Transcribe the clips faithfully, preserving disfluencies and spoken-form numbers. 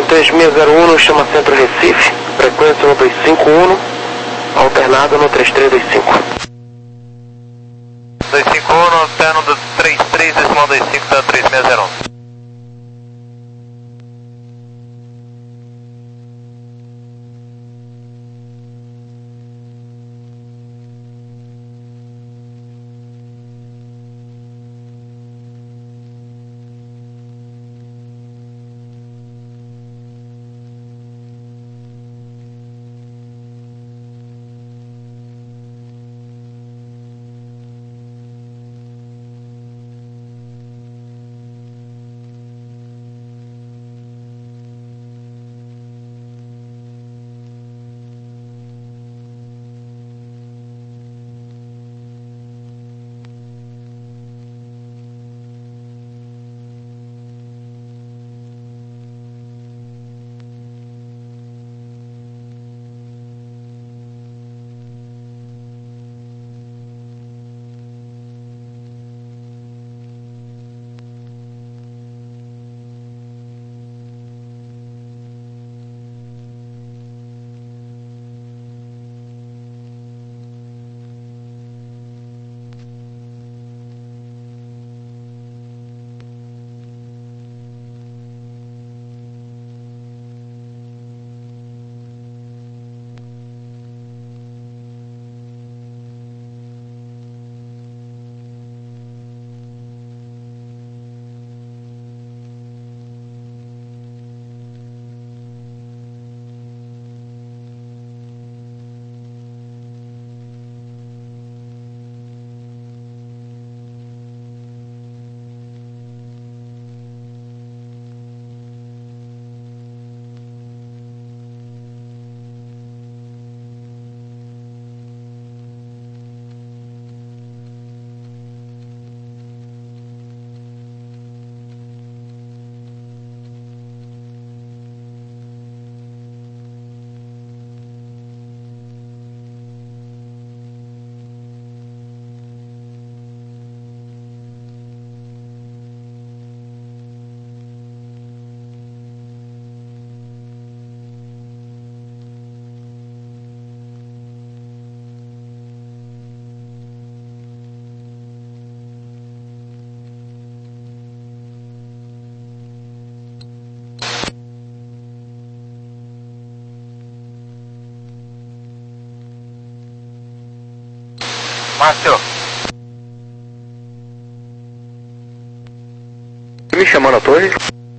três seis zero um, chama Centro Recife, frequência no dois cinco um, alternado no três três dois cinco. dois cinco um, alterno do três três, decimal dois cinco da três seis zero um. Márcio. Me chamando a torre?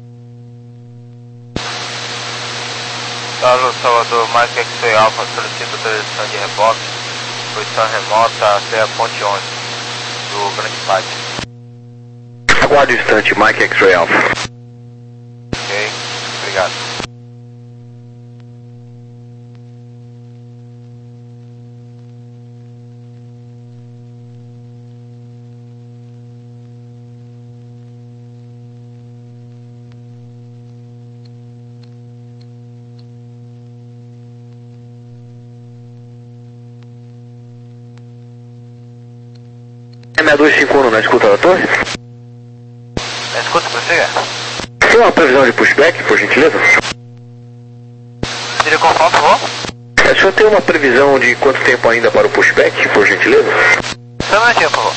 Alô, Salvador, Mike X-Ray Alpha, solicito autorização de reboque, posição remota até a ponte onze, do Grande Pátio. Aguarde um instante, Mike X-Ray Alpha. Ok, obrigado. É seis dois cinco um na escuta da torre? Na escuta, prossiga. Tem uma previsão de pushback, por gentileza? Seria conforme, por favor? É, o senhor tem uma previsão de quanto tempo ainda para o pushback, por gentileza? Só um minutinho, por favor.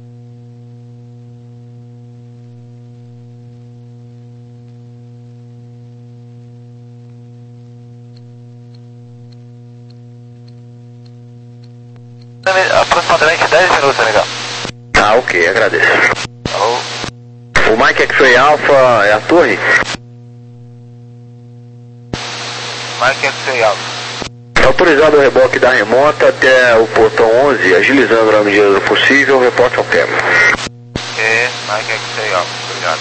Aproximadamente dez minutos, legal. Ah, ok, agradeço. Alô? O Mike X-Ray Alpha é a torre? Mike X-Ray Alpha. É autorizado o reboque da remota até o portão onze, agilizando na medida do possível, reporte ao tema. Ok, Mike X-Ray Alpha, obrigado.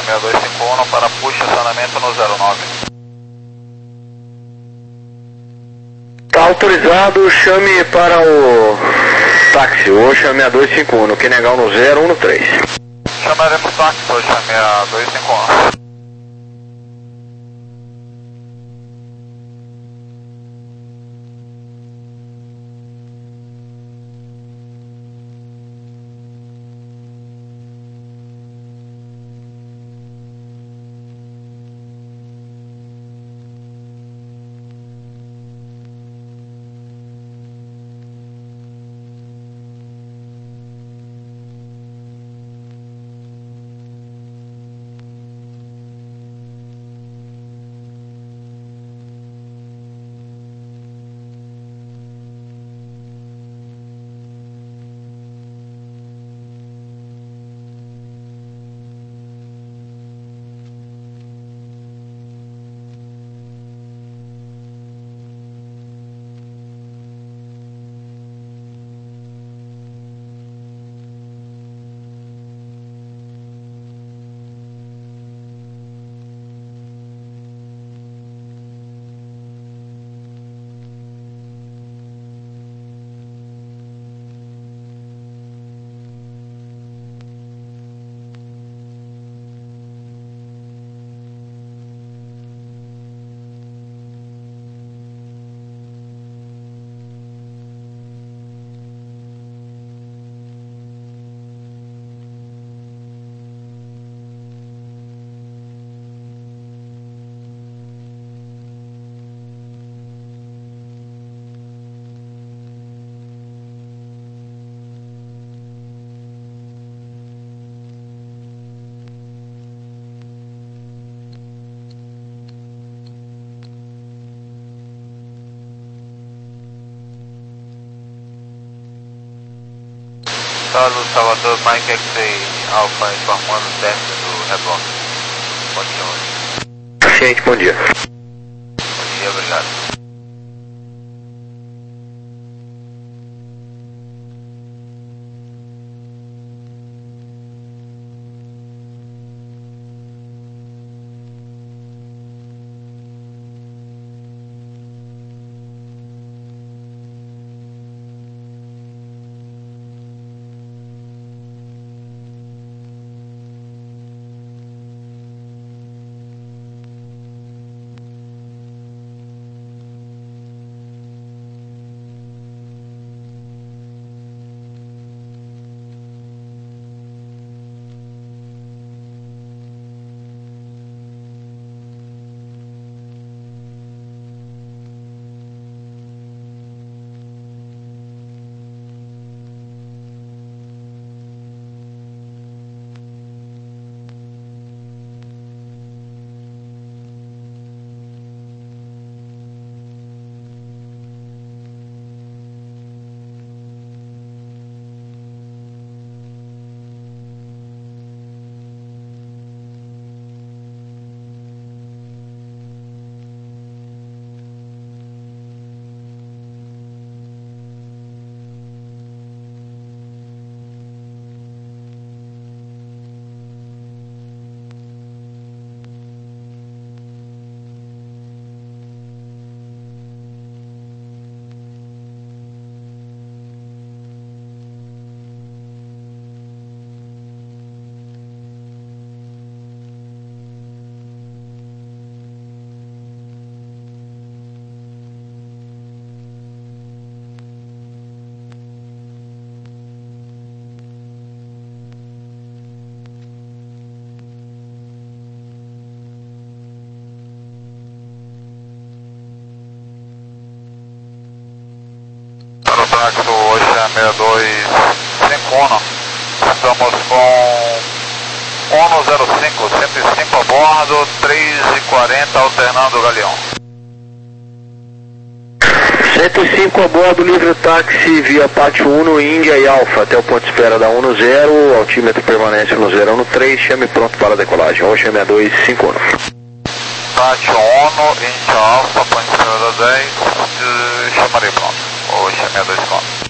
seis dois cinco um para push estacionamento no zero nove. Tá autorizado, chame para o táxi, Ocean seis dois cinco um, que negar no zero um três. Chamaremos táxi, Ocean seis dois cinco um. Estado Salvador, Mike X-Ray Alpha informando o teste do reboque. Continue. Gente, bom dia. Bom dia, obrigado. Táxi Ocean seis dois cinco um, estamos com ONU zero cinco, cento e cinco a bordo, três e quarenta alternando o galeão. cento e cinco a bordo, livre táxi via Pátio um, Índia e Alfa, até o ponto de espera da um zero, altímetro permanece no zero um três, chame pronto para a decolagem, Ocean seis dois cinco um. Pátio um, Índia Alfa, ponto de espera da dez, chamarei pronto. Ocean seis dois cinco um.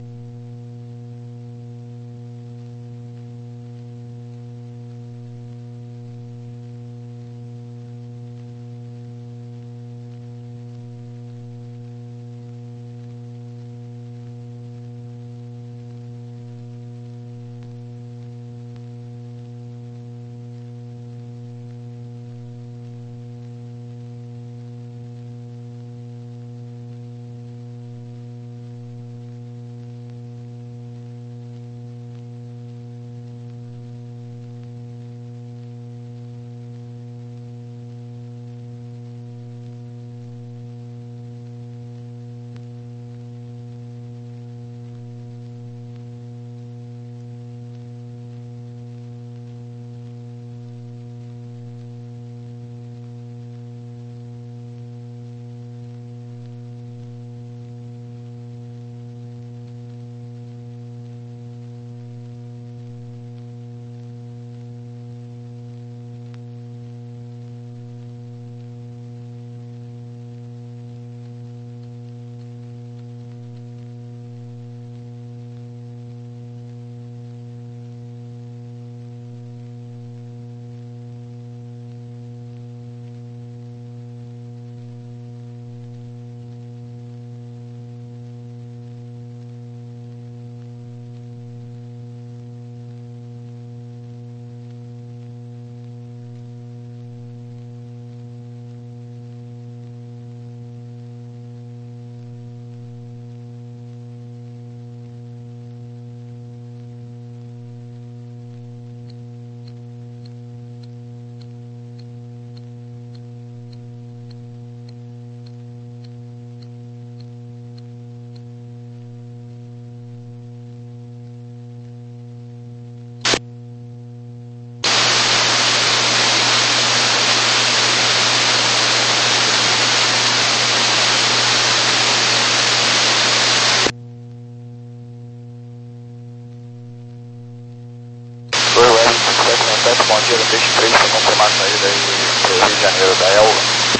deixa três para confirmar a saída aí pro Rio de Janeiro da Elva.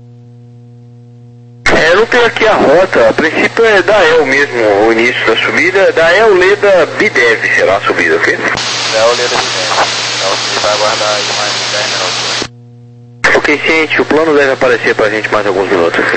É, eu não tenho aqui a rota, a princípio é da El mesmo, o início da subida, da El Leda Bidev será a subida, ok? Da El Leda Bidev, é o que vai aguardar aí mais dez minutos. Ok, ciente, o plano deve aparecer pra gente mais alguns minutos aqui.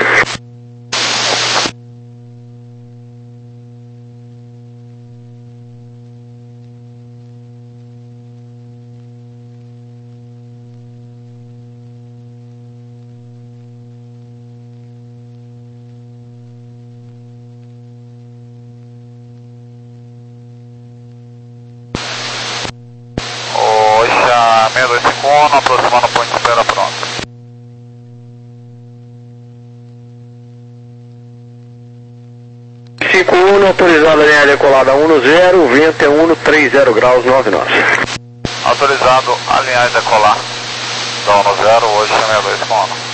Oxa seis dois cinco um, aproximando o ponto de espera pronto. cinco um, autorizada a linha decolada um zero, vento é um trinta graus nove nós. Autorizado a linha decolar da um zero, hoje seis dois cinco um.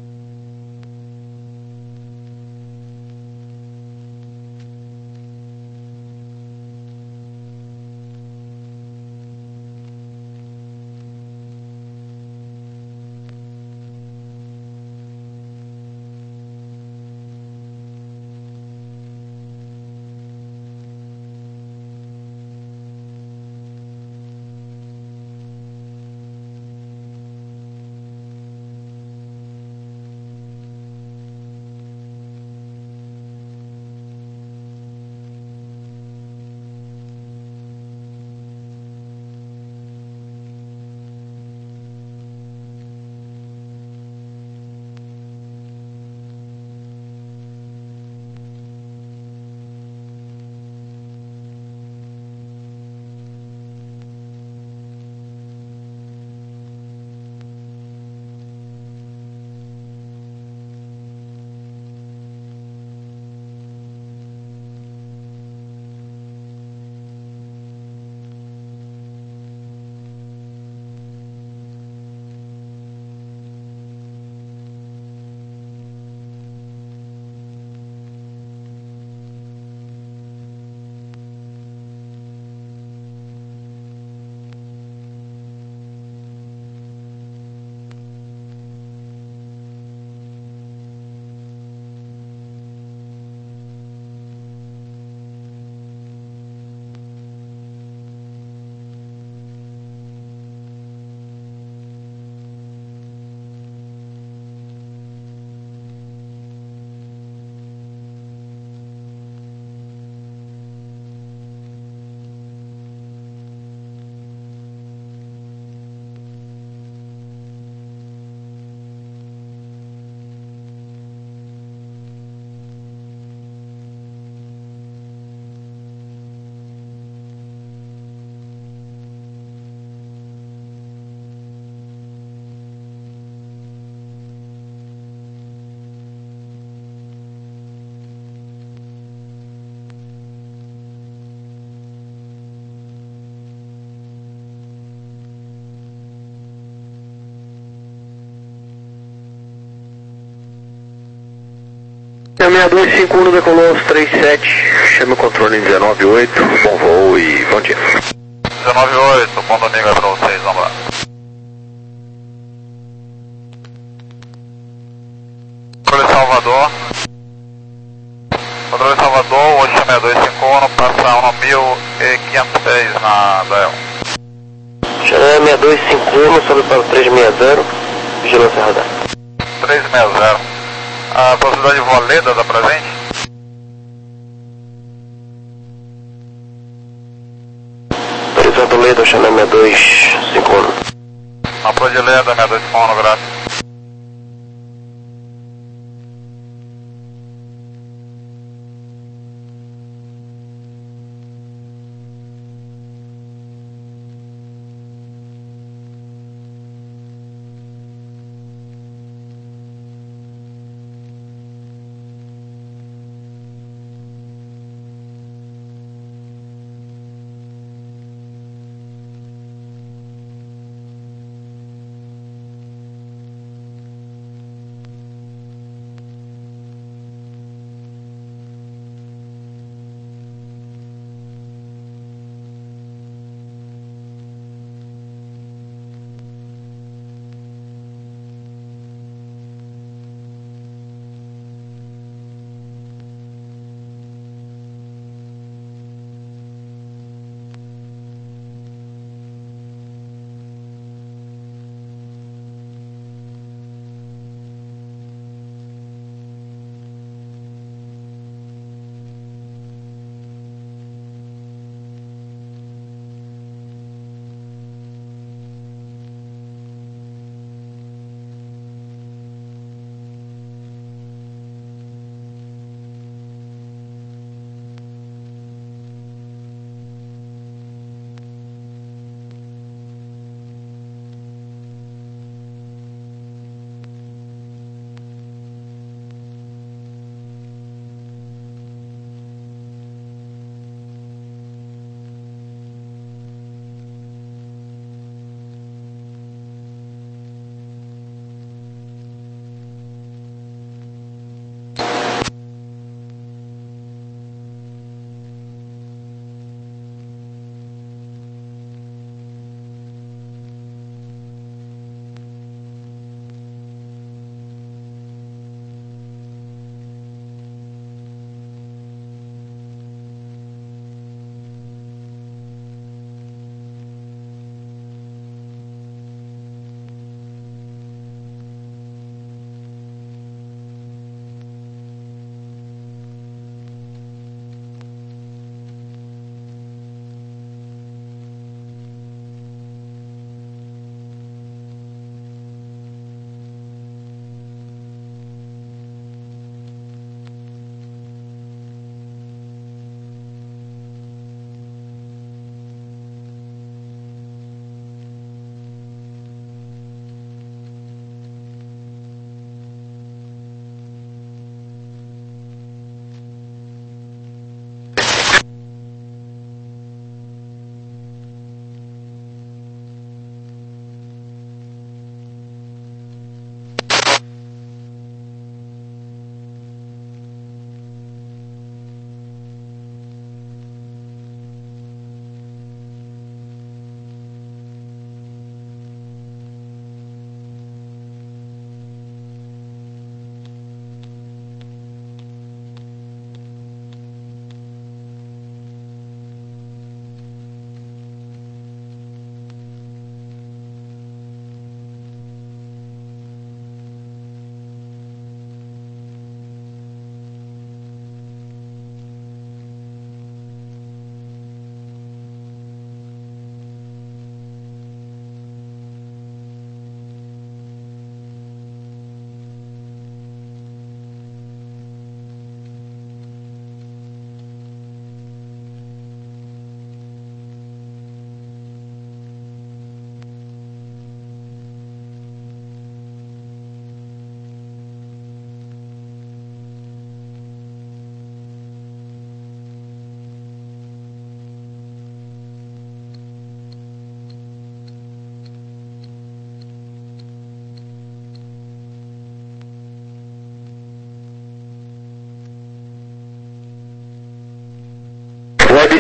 seis dois cinco um decolou aos trinta e sete, chame o controle em dezenove oito, bom voo e bom dia. dezenove oito, bom domingo aí pra vocês, vamos lá. Controle Salvador. Controle Salvador, hoje seis dois cinco um, passa um mil e quinhentos pés na D E L. Xaré seis dois cinco um, sobe para o trezentos e sessenta, vigilância radar. trezentos e sessenta. A possibilidade de Voleda da presente? Autorizado Leda, Xaré seis dois cinco um. Apoio de Leda, seis dois cinco um, graças.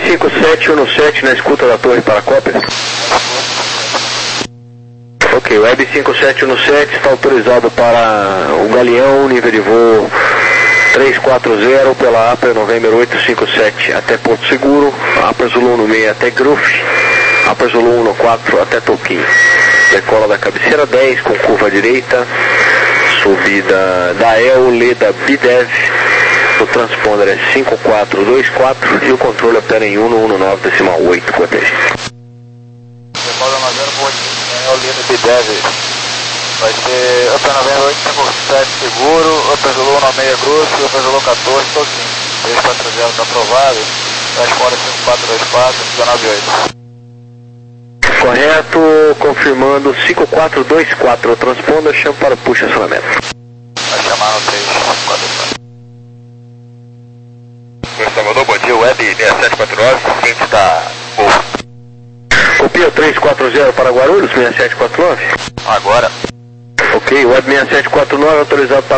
cinco sete um sete na escuta da torre para Copper. Ok, Web cinco sete um sete está autorizado para o Galeão, nível de voo três quatro zero pela Upper November oito cinco sete até Porto Seguro, Upper Zulu um seis até Gruf, Upper Zulu um quatro até Toquinho. Decola da cabeceira dez com curva direita, subida da El Leda Bidev, o transponder é cinco quatro dois quatro e o controle opera em um um nove decimal oito. Cortês. Decola November oito, El Leda Bidev. Vai ser Upper November oito cinco sete seguro, Upper Zulu um seis Gruf, Upper Zulu quatorze Toquinho. três quatro zero está aprovado, transponder cinco quatro dois quatro, dezenove oito. Correto, confirmando cinco quatro dois quatro, o transponder, chama para o push acionamento. Vai chamar no três quatro quatro. Salvador, bom dia, Web seis sete quatro nove, ciente da Golf. Copia três quatro zero para Guarulhos, seis sete quatro nove. Agora. Ok, Web seis sete quatro nove autorizado para